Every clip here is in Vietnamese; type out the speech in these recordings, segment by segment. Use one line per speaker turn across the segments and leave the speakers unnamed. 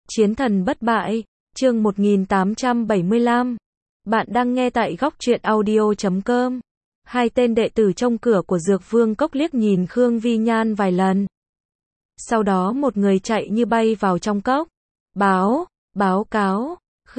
Chiến thần bất bại, chương 1875. Bạn đang nghe tại góc truyện audio.com. Hai tên đệ tử trong cửa của Dược Vương Cốc liếc nhìn Khương Vi Nhan vài lần. Sau đó một người chạy như bay vào trong cốc. Báo cáo,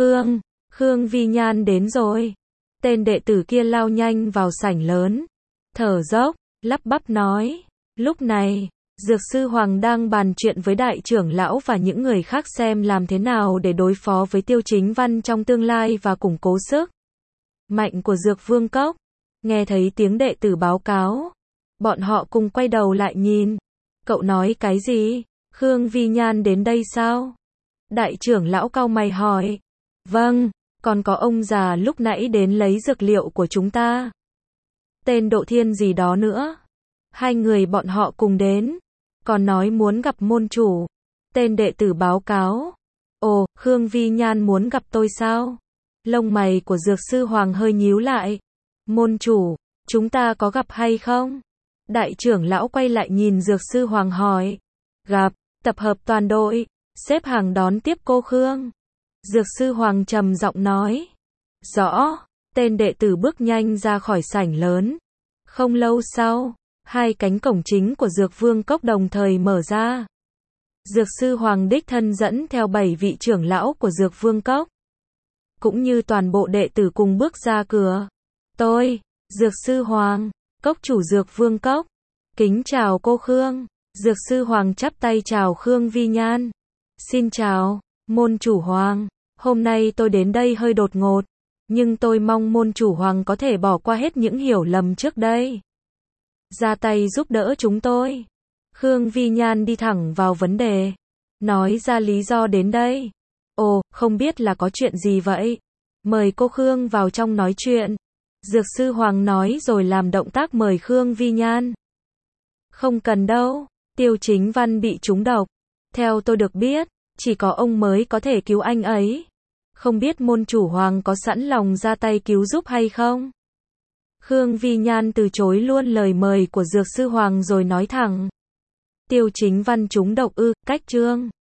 Khương Vi Nhan đến rồi. Tên đệ tử kia lao nhanh vào sảnh lớn. Thở dốc, lắp bắp nói. Lúc này, Dược sư Hoàng đang bàn chuyện với đại trưởng lão và những người khác xem làm thế nào để đối phó với Tiêu Chính Văn trong tương lai và củng cố sức mạnh của Dược Vương Cốc. Nghe thấy tiếng đệ tử báo cáo, bọn họ cùng quay đầu lại nhìn. Cậu nói cái gì? Khương Vi Nhan đến đây sao? Đại trưởng lão cau mày hỏi. Vâng, còn có ông già lúc nãy đến lấy dược liệu của chúng ta. Tên Độ Thiên gì đó nữa. Hai người bọn họ cùng đến. Còn nói muốn gặp môn chủ. Tên đệ tử báo cáo. Ồ, Khương Vi Nhan muốn gặp tôi sao? Lông mày của Dược sư Hoàng hơi nhíu lại. Môn chủ, chúng ta có gặp hay không? Đại trưởng lão quay lại nhìn Dược sư Hoàng hỏi. Gặp, tập hợp toàn đội, xếp hàng đón tiếp cô Khương. Dược sư Hoàng trầm giọng nói. Rõ, tên đệ tử bước nhanh ra khỏi sảnh lớn. Không lâu sau, hai cánh cổng chính của Dược Vương Cốc đồng thời mở ra. Dược sư Hoàng đích thân dẫn theo 7 vị trưởng lão của Dược Vương Cốc, cũng như toàn bộ đệ tử cùng bước ra cửa. Tôi, Dược sư Hoàng, cốc chủ Dược Vương Cốc, kính chào cô Khương. Dược sư Hoàng chắp tay chào Khương Vi Nhan. Xin chào, môn chủ Hoàng, hôm nay tôi đến đây hơi đột ngột, nhưng tôi mong môn chủ Hoàng có thể bỏ qua hết những hiểu lầm trước đây, ra tay giúp đỡ chúng tôi. Khương Vi Nhan đi thẳng vào vấn đề, nói ra lý do đến đây. Ồ, không biết là có chuyện gì vậy? Mời cô Khương vào trong nói chuyện. Dược sư Hoàng nói rồi làm động tác mời Khương Vi Nhan. Không cần đâu, Tiêu Chính Văn bị trúng độc. Theo tôi được biết, chỉ có ông mới có thể cứu anh ấy. Không biết môn chủ Hoàng có sẵn lòng ra tay cứu giúp hay không? Khương Vi Nhan từ chối luôn lời mời của Dược sư Hoàng rồi nói thẳng. Tiêu Chính Văn trúng độc ư? Cách chương